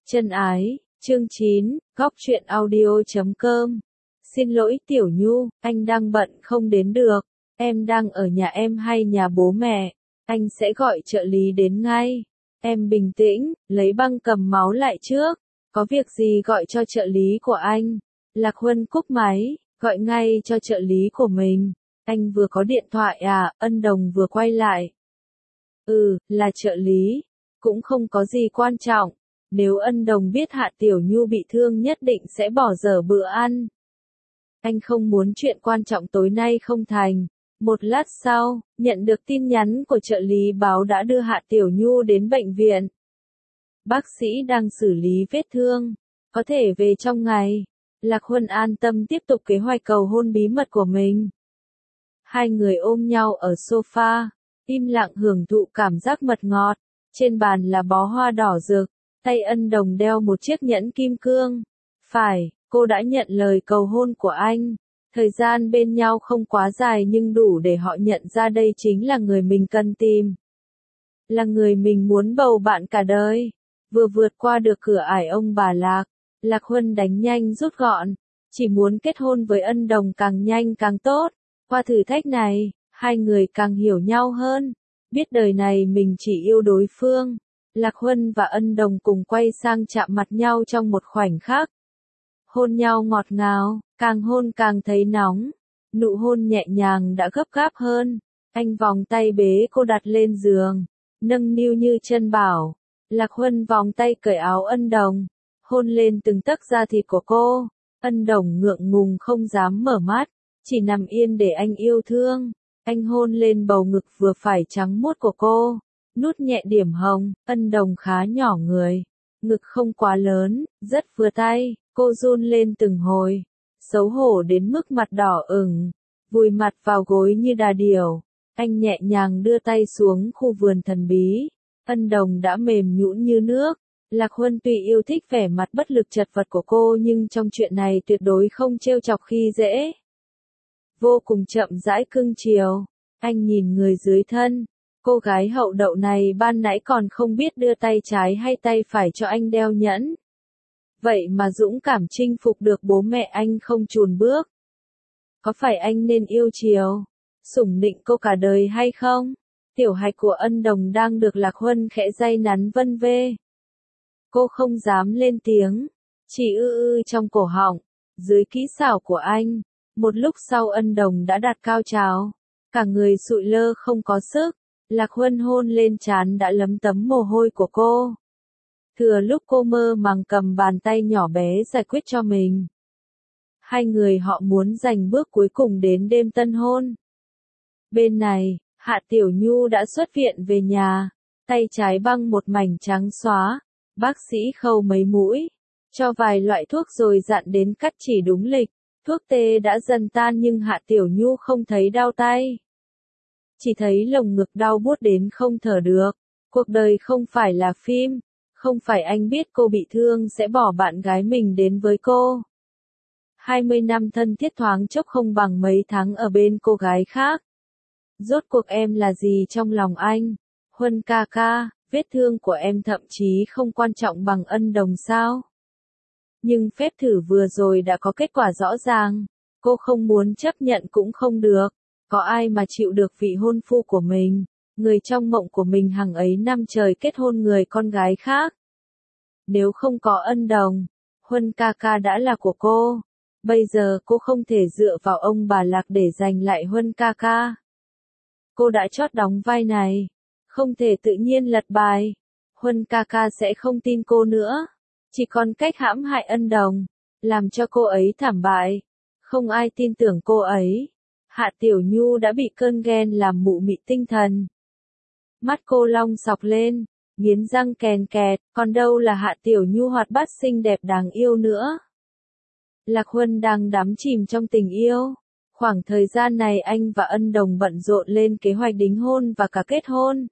Chân ái, chương 9, góc truyện audio.com. Xin lỗi Tiểu Nhu, anh đang bận không đến được. Em đang ở nhà em hay nhà bố mẹ? Anh sẽ gọi trợ lý đến ngay. Em bình tĩnh, lấy băng cầm máu lại trước. Có việc gì gọi cho trợ lý của anh? Lạc Huân cúp máy, gọi ngay cho trợ lý của mình. Anh vừa có điện thoại à? Ân Đồng vừa quay lại. Là trợ lý. Cũng không có gì quan trọng. Nếu Ân Đồng biết Hạ Tiểu Nhu bị thương nhất định sẽ bỏ dở bữa ăn. Anh không muốn chuyện quan trọng tối nay không thành. Một lát sau, nhận được tin nhắn của trợ lý báo đã đưa Hạ Tiểu Nhu đến bệnh viện. Bác sĩ đang xử lý vết thương, có thể về trong ngày. Lạc Huân an tâm tiếp tục kế hoạch cầu hôn bí mật của mình. Hai người ôm nhau ở sofa, im lặng hưởng thụ cảm giác mật ngọt. Trên bàn là bó hoa đỏ rực, tay Ân Đồng đeo một chiếc nhẫn kim cương. Phải, cô đã nhận lời cầu hôn của anh. Thời gian bên nhau không quá dài nhưng đủ để họ nhận ra đây chính là người mình cần tìm. Là người mình muốn bầu bạn cả đời. Vừa vượt qua được cửa ải ông bà Lạc, Lạc Huân đánh nhanh rút gọn. Chỉ muốn kết hôn với Ân Đồng càng nhanh càng tốt. Qua thử thách này, hai người càng hiểu nhau hơn. Biết đời này mình chỉ yêu đối phương. Lạc Huân và Ân Đồng cùng quay sang chạm mặt nhau trong một khoảnh khắc. Hôn nhau ngọt ngào, càng hôn càng thấy nóng. Nụ hôn nhẹ nhàng đã gấp gáp hơn. Anh vòng tay bế cô đặt lên giường, nâng niu như chân bảo. Lạc Huân vòng tay cởi áo Ân Đồng, hôn lên từng tấc da thịt của cô. Ân Đồng ngượng ngùng không dám mở mắt, chỉ nằm yên để anh yêu thương. Anh hôn lên bầu ngực vừa phải trắng muốt của cô, nút nhẹ điểm hồng. Ân Đồng khá nhỏ người, ngực không quá lớn, rất vừa tay. Cô run lên từng hồi, xấu hổ đến mức mặt đỏ ửng, vùi mặt vào gối như đà điểu. Anh nhẹ nhàng đưa tay xuống khu vườn thần bí. Ân Đồng đã mềm nhũn như nước. Lạc Huân tuy yêu thích vẻ mặt bất lực chật vật của cô nhưng trong chuyện này tuyệt đối không trêu chọc khi dễ. Vô cùng chậm rãi cưng chiều. Anh nhìn người dưới thân. Cô gái hậu đậu này ban nãy còn không biết đưa tay trái hay tay phải cho anh đeo nhẫn. Vậy mà dũng cảm chinh phục được bố mẹ anh không chùn bước. Có phải anh nên yêu chiều, sủng nịnh cô cả đời hay không? Tiểu hạch của Ân Đồng đang được Lạc Huân khẽ day nắn vân vê. Cô không dám lên tiếng, chỉ trong cổ họng. Dưới kỹ xảo của anh, một lúc sau Ân Đồng đã đạt cao trào. Cả người sụi lơ không có sức. Lạc Huân hôn lên trán đã lấm tấm mồ hôi của cô. Thừa lúc cô mơ màng cầm bàn tay nhỏ bé giải quyết cho mình. Hai người họ muốn giành bước cuối cùng đến đêm tân hôn. Bên này, Hạ Tiểu Nhu đã xuất viện về nhà. Tay trái băng một mảnh trắng xóa. Bác sĩ khâu mấy mũi, cho vài loại thuốc rồi dặn đến cắt chỉ đúng lịch. Thuốc tê đã dần tan nhưng Hạ Tiểu Nhu không thấy đau tay. Chỉ thấy lồng ngực đau buốt đến không thở được. Cuộc đời không phải là phim. Không phải anh biết cô bị thương sẽ bỏ bạn gái mình đến với cô. 20 năm thân thiết thoáng chốc không bằng mấy tháng ở bên cô gái khác. Rốt cuộc em là gì trong lòng anh? Huân ca ca, vết thương của em thậm chí không quan trọng bằng Ân Đồng sao? Nhưng phép thử vừa rồi đã có kết quả rõ ràng. Cô không muốn chấp nhận cũng không được. Có ai mà chịu được vị hôn phu của mình? Người trong mộng của mình hàng ấy năm trời kết hôn người con gái khác. Nếu không có Ân Đồng, Huân ca ca đã là của cô. Bây giờ cô không thể dựa vào ông bà Lạc để giành lại Huân ca ca. Cô đã chót đóng vai này, không thể tự nhiên lật bài. Huân ca ca sẽ không tin cô nữa. Chỉ còn cách hãm hại Ân Đồng, làm cho cô ấy thảm bại. Không ai tin tưởng cô ấy. Hạ Tiểu Nhu đã bị cơn ghen làm mụ mị tinh thần. Mắt cô long sọc lên, nghiến răng kèn kẹt, còn đâu là Hạ Tiểu Nhu hoạt bát xinh đẹp đáng yêu nữa. Lạc Huân đang đắm chìm trong tình yêu. Khoảng thời gian này anh và Ân Đồng bận rộn lên kế hoạch đính hôn và cả kết hôn.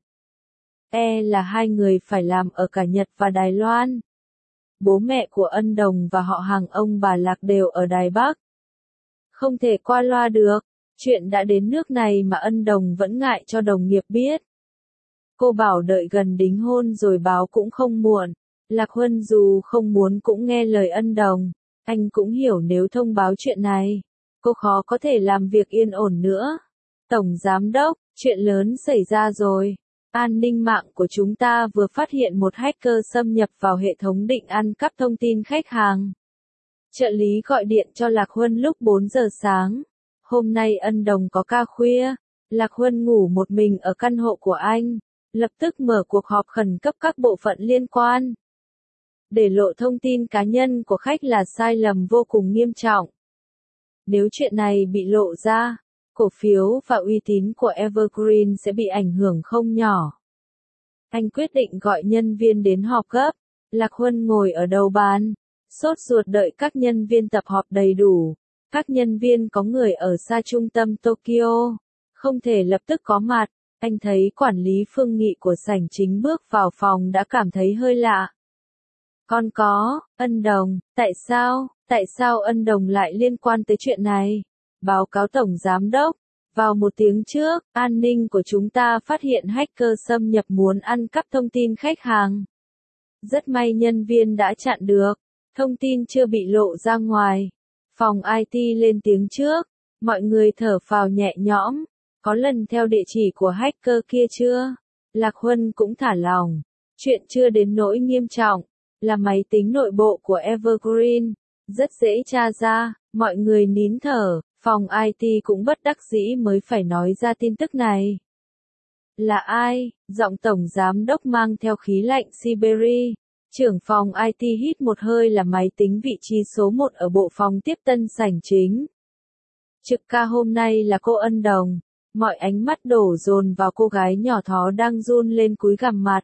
Là hai người phải làm ở cả Nhật và Đài Loan. Bố mẹ của Ân Đồng và họ hàng ông bà Lạc đều ở Đài Bắc. Không thể qua loa được. Chuyện đã đến nước này mà Ân Đồng vẫn ngại cho đồng nghiệp biết. Cô bảo đợi gần đính hôn rồi báo cũng không muộn. Lạc Huân dù không muốn cũng nghe lời Ân Đồng. Anh cũng hiểu nếu thông báo chuyện này, cô khó có thể làm việc yên ổn nữa. Tổng Giám đốc, chuyện lớn xảy ra rồi. An ninh mạng của chúng ta vừa phát hiện một hacker xâm nhập vào hệ thống định ăn cắp thông tin khách hàng. Trợ lý gọi điện cho Lạc Huân lúc 4 giờ sáng. Hôm nay Ân Đồng có ca khuya. Lạc Huân ngủ một mình ở căn hộ của anh. Lập tức mở cuộc họp khẩn cấp các bộ phận liên quan. Để lộ thông tin cá nhân của khách là sai lầm vô cùng nghiêm trọng. Nếu chuyện này bị lộ ra, cổ phiếu và uy tín của Evergreen sẽ bị ảnh hưởng không nhỏ. Anh quyết định gọi nhân viên đến họp gấp. Lạc Huân ngồi ở đầu bàn, sốt ruột đợi các nhân viên tập họp đầy đủ. Các nhân viên có người ở xa trung tâm Tokyo, không thể lập tức có mặt. Anh thấy quản lý Phương Nghị của sảnh chính bước vào phòng đã cảm thấy hơi lạ. Con có, Ân Đồng, tại sao Ân Đồng lại liên quan tới chuyện này? Báo cáo Tổng Giám đốc, vào một tiếng trước, an ninh của chúng ta phát hiện hacker xâm nhập muốn ăn cắp thông tin khách hàng. Rất may nhân viên đã chặn được, thông tin chưa bị lộ ra ngoài. Phòng IT lên tiếng trước, mọi người thở phào nhẹ nhõm, có lần theo địa chỉ của hacker kia chưa? Lạc Huân cũng thả lòng, chuyện chưa đến nỗi nghiêm trọng, là máy tính nội bộ của Evergreen, rất dễ tra ra, mọi người nín thở, phòng IT cũng bất đắc dĩ mới phải nói ra tin tức này. Là ai? Giọng Tổng Giám đốc mang theo khí lạnh Siberia. Trưởng phòng IT hít một hơi là máy tính vị trí số 1 ở bộ phòng tiếp tân sảnh chính. Trực ca hôm nay là cô Ân Đồng. Mọi ánh mắt đổ dồn vào cô gái nhỏ thó đang run lên cúi gằm mặt.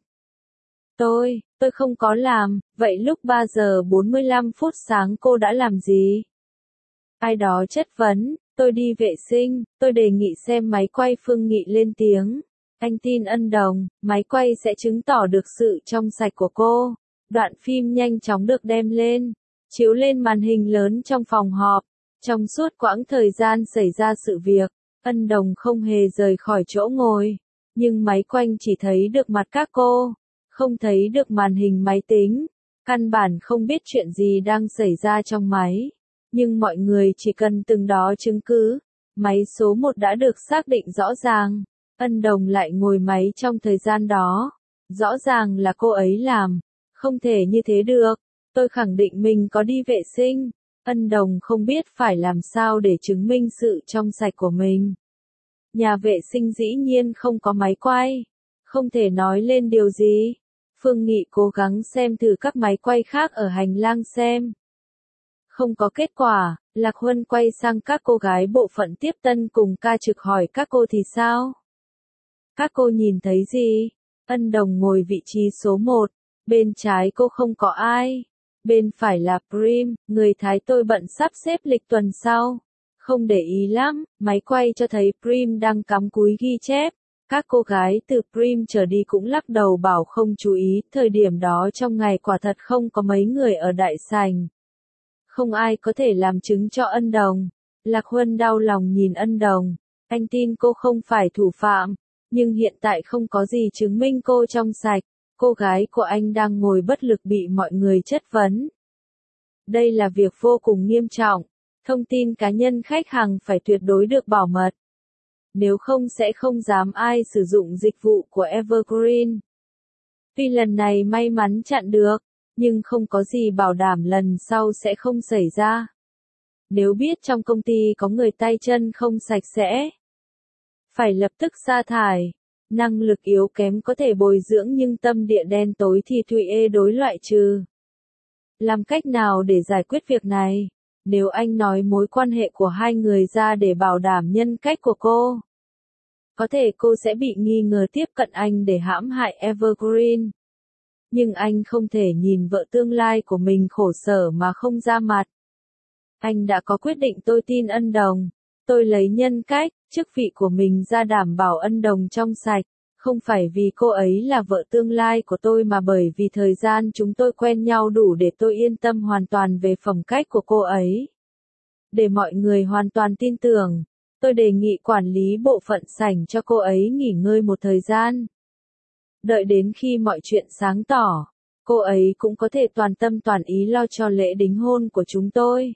Tôi không có làm, vậy lúc 3 giờ 45 phút sáng cô đã làm gì? Ai đó chất vấn, tôi đi vệ sinh, tôi đề nghị xem máy quay. Phương Nghị lên tiếng. Anh tin Ân Đồng, máy quay sẽ chứng tỏ được sự trong sạch của cô. Đoạn phim nhanh chóng được đem lên, chiếu lên màn hình lớn trong phòng họp. Trong suốt quãng thời gian xảy ra sự việc, Ân Đồng không hề rời khỏi chỗ ngồi, nhưng máy quanh chỉ thấy được mặt các cô, không thấy được màn hình máy tính, căn bản không biết chuyện gì đang xảy ra trong máy. Nhưng mọi người chỉ cần từng đó chứng cứ, máy số 1 đã được xác định rõ ràng, Ân Đồng lại ngồi máy trong thời gian đó, rõ ràng là cô ấy làm, không thể như thế được, tôi khẳng định mình có đi vệ sinh. Ân Đồng không biết phải làm sao để chứng minh sự trong sạch của mình. Nhà vệ sinh dĩ nhiên không có máy quay, không thể nói lên điều gì. Phương Nghị cố gắng xem thử các máy quay khác ở hành lang xem. Không có kết quả, Lạc Huân quay sang các cô gái bộ phận tiếp tân cùng ca trực hỏi các cô thì sao? Các cô nhìn thấy gì? Ân Đồng ngồi vị trí số 1, bên trái cô không có ai. Bên phải là Prim, người Thái. Tôi bận sắp xếp lịch tuần sau. Không để ý lắm, máy quay cho thấy Prim đang cắm cúi ghi chép. Các cô gái từ Prim trở đi cũng lắc đầu bảo không chú ý, thời điểm đó trong ngày quả thật không có mấy người ở đại sảnh. Không ai có thể làm chứng cho Ân Đồng. Lạc Huân đau lòng nhìn Ân Đồng, anh tin cô không phải thủ phạm, nhưng hiện tại không có gì chứng minh cô trong sạch. Cô gái của anh đang ngồi bất lực bị mọi người chất vấn. Đây là việc vô cùng nghiêm trọng, thông tin cá nhân khách hàng phải tuyệt đối được bảo mật. Nếu không sẽ không dám ai sử dụng dịch vụ của Evergreen. Tuy lần này may mắn chặn được, nhưng không có gì bảo đảm lần sau sẽ không xảy ra. Nếu biết trong công ty có người tay chân không sạch sẽ, phải lập tức sa thải. Năng lực yếu kém có thể bồi dưỡng nhưng tâm địa đen tối thì đối loại trừ. Làm cách nào để giải quyết việc này? Nếu anh nói mối quan hệ của hai người ra để bảo đảm nhân cách của cô, có thể cô sẽ bị nghi ngờ tiếp cận anh để hãm hại Evergreen. Nhưng anh không thể nhìn vợ tương lai của mình khổ sở mà không ra mặt. Anh đã có quyết định. Tôi tin Ân Đồng. Tôi lấy nhân cách, chức vị của mình ra đảm bảo Ân Đồng trong sạch. Không phải vì cô ấy là vợ tương lai của tôi mà bởi vì thời gian chúng tôi quen nhau đủ để tôi yên tâm hoàn toàn về phẩm cách của cô ấy. Để mọi người hoàn toàn tin tưởng, tôi đề nghị quản lý bộ phận sảnh cho cô ấy nghỉ ngơi một thời gian. Đợi đến khi mọi chuyện sáng tỏ, cô ấy cũng có thể toàn tâm toàn ý lo cho lễ đính hôn của chúng tôi.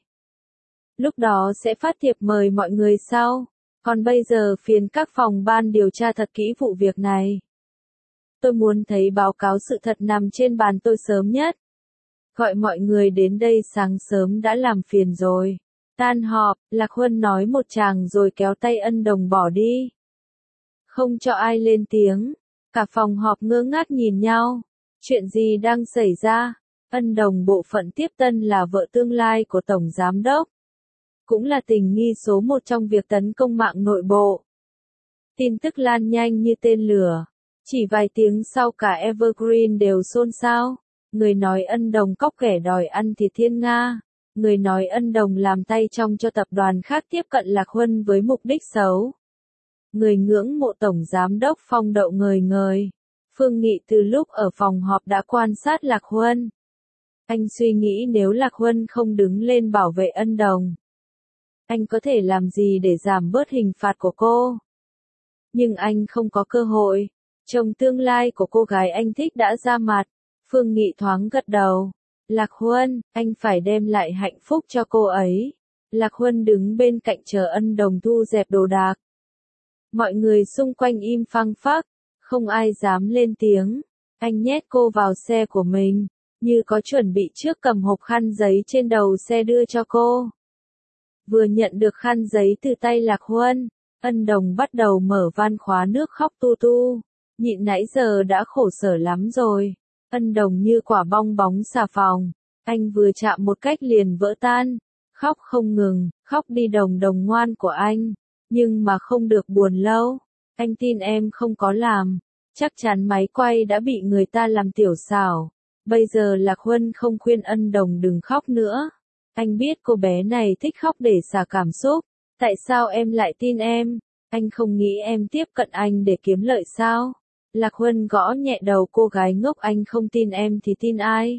Lúc đó sẽ phát thiệp mời mọi người sau. Còn bây giờ phiền các phòng ban điều tra thật kỹ vụ việc này. Tôi muốn thấy báo cáo sự thật nằm trên bàn tôi sớm nhất. Gọi mọi người đến đây sáng sớm đã làm phiền rồi. Tan họp, Lạc Huân nói một tràng rồi kéo tay Ân Đồng bỏ đi. Không cho ai lên tiếng. Cả phòng họp ngơ ngác nhìn nhau. Chuyện gì đang xảy ra? Ân Đồng bộ phận tiếp tân là vợ tương lai của Tổng Giám đốc. Cũng là tình nghi số một trong việc tấn công mạng nội bộ. Tin tức lan nhanh như tên lửa. Chỉ vài tiếng sau cả Evergreen đều xôn xao. Người nói Ân Đồng cóc ghẻ đòi ăn thịt Thiên Nga. Người nói Ân Đồng làm tay trong cho tập đoàn khác tiếp cận Lạc Huân với mục đích xấu. Người ngưỡng mộ Tổng Giám đốc Phong đậu ngời ngời. Phương Nghị từ lúc ở phòng họp đã quan sát Lạc Huân. Anh suy nghĩ nếu Lạc Huân không đứng lên bảo vệ Ân Đồng, anh có thể làm gì để giảm bớt hình phạt của cô? Nhưng anh không có cơ hội. Chồng tương lai của cô gái anh thích đã ra mặt. Phương Nghị thoáng gật đầu. Lạc Huân, anh phải đem lại hạnh phúc cho cô ấy. Lạc Huân đứng bên cạnh chờ Ân Đồng thu dẹp đồ đạc. Mọi người xung quanh im phăng phắc, không ai dám lên tiếng. Anh nhét cô vào xe của mình, như có chuẩn bị trước cầm hộp khăn giấy trên đầu xe đưa cho cô. Vừa nhận được khăn giấy từ tay Lạc Huân, Ân Đồng bắt đầu mở van khóa nước khóc tu tu. Nhịn nãy giờ đã khổ sở lắm rồi. Ân Đồng như quả bong bóng xà phòng. Anh vừa chạm một cách liền vỡ tan. Khóc không ngừng, khóc đi Đồng Đồng ngoan của anh. Nhưng mà không được buồn lâu. Anh tin em không có làm. Chắc chắn máy quay đã bị người ta làm tiểu xảo. Bây giờ Lạc Huân không khuyên Ân Đồng đừng khóc nữa. Anh biết cô bé này thích khóc để xả cảm xúc. Tại sao em lại tin em? Anh không nghĩ em tiếp cận anh để kiếm lợi sao? Lạc Huân gõ nhẹ đầu cô gái ngốc, anh không tin em thì tin ai?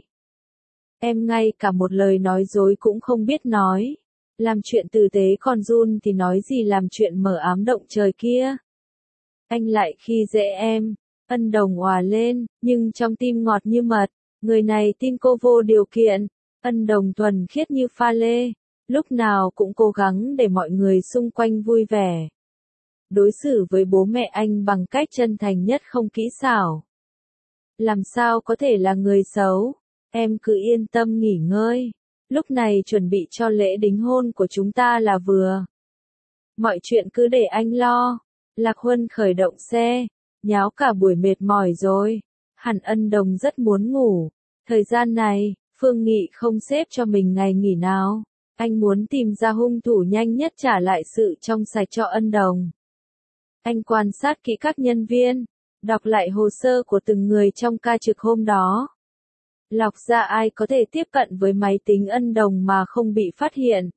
Em ngay cả một lời nói dối cũng không biết nói. Làm chuyện tử tế còn run thì nói gì làm chuyện mở ám động trời kia. Anh lại khi dễ em. Ân Đồng òa lên, nhưng trong tim ngọt như mật. Người này tin cô vô điều kiện. Ân Đồng thuần khiết như pha lê. Lúc nào cũng cố gắng để mọi người xung quanh vui vẻ. Đối xử với bố mẹ anh bằng cách chân thành nhất không kỹ xảo. Làm sao có thể là người xấu? Em cứ yên tâm nghỉ ngơi. Lúc này chuẩn bị cho lễ đính hôn của chúng ta là vừa. Mọi chuyện cứ để anh lo. Lạc Huân khởi động xe. Nháo cả buổi mệt mỏi rồi. Hẳn Ân Đồng rất muốn ngủ. Thời gian này, Phương Nghị không xếp cho mình ngày nghỉ nào. Anh muốn tìm ra hung thủ nhanh nhất trả lại sự trong sạch cho Ân Đồng. Anh quan sát kỹ các nhân viên, đọc lại hồ sơ của từng người trong ca trực hôm đó. Lọc ra ai có thể tiếp cận với máy tính Ân Đồng mà không bị phát hiện.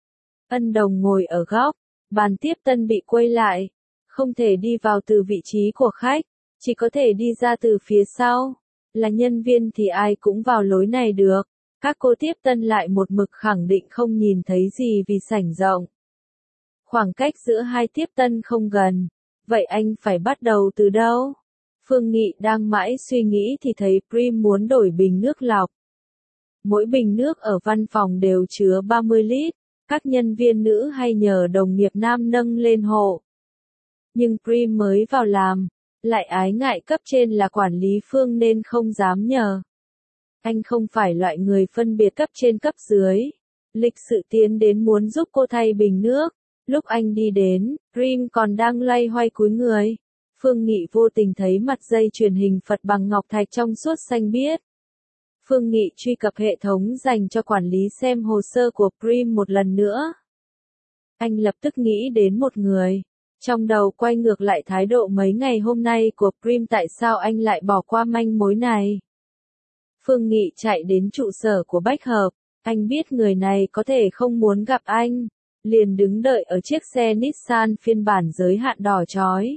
Ân Đồng ngồi ở góc, bàn tiếp tân bị quay lại, không thể đi vào từ vị trí của khách, chỉ có thể đi ra từ phía sau. Là nhân viên thì ai cũng vào lối này được. Các cô tiếp tân lại một mực khẳng định không nhìn thấy gì vì sảnh rộng. Khoảng cách giữa hai tiếp tân không gần. Vậy anh phải bắt đầu từ đâu? Phương Nghị đang mãi suy nghĩ thì thấy Prim muốn đổi bình nước lọc. Mỗi bình nước ở văn phòng đều chứa 30 lít. Các nhân viên nữ hay nhờ đồng nghiệp nam nâng lên hộ. Nhưng Prim mới vào làm, lại ái ngại cấp trên là quản lý Phương nên không dám nhờ. Anh không phải loại người phân biệt cấp trên cấp dưới. Lịch sự tiến đến muốn giúp cô thay bình nước. Lúc anh đi đến, Prim còn đang loay hoay cúi người. Phương Nghị vô tình thấy mặt dây chuyền hình Phật bằng ngọc thạch trong suốt xanh biếc. Phương Nghị truy cập hệ thống dành cho quản lý xem hồ sơ của Prim một lần nữa. Anh lập tức nghĩ đến một người. Trong đầu quay ngược lại thái độ mấy ngày hôm nay của Prim, tại sao anh lại bỏ qua manh mối này. Phương Nghị chạy đến trụ sở của Bách Hợp. Anh biết người này có thể không muốn gặp anh. Liền đứng đợi ở chiếc xe Nissan phiên bản giới hạn đỏ chói.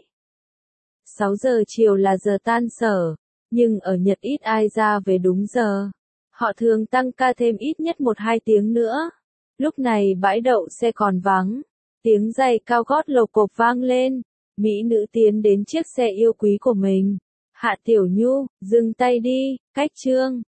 6 giờ chiều là giờ tan sở, nhưng ở Nhật ít ai ra về đúng giờ. Họ thường tăng ca thêm ít nhất 1-2 tiếng nữa. Lúc này bãi đậu xe còn vắng, tiếng giày cao gót lộc cộc vang lên. Mỹ nữ tiến đến chiếc xe yêu quý của mình. Hạ Tiểu Nhu, dừng tay đi, cách Trương.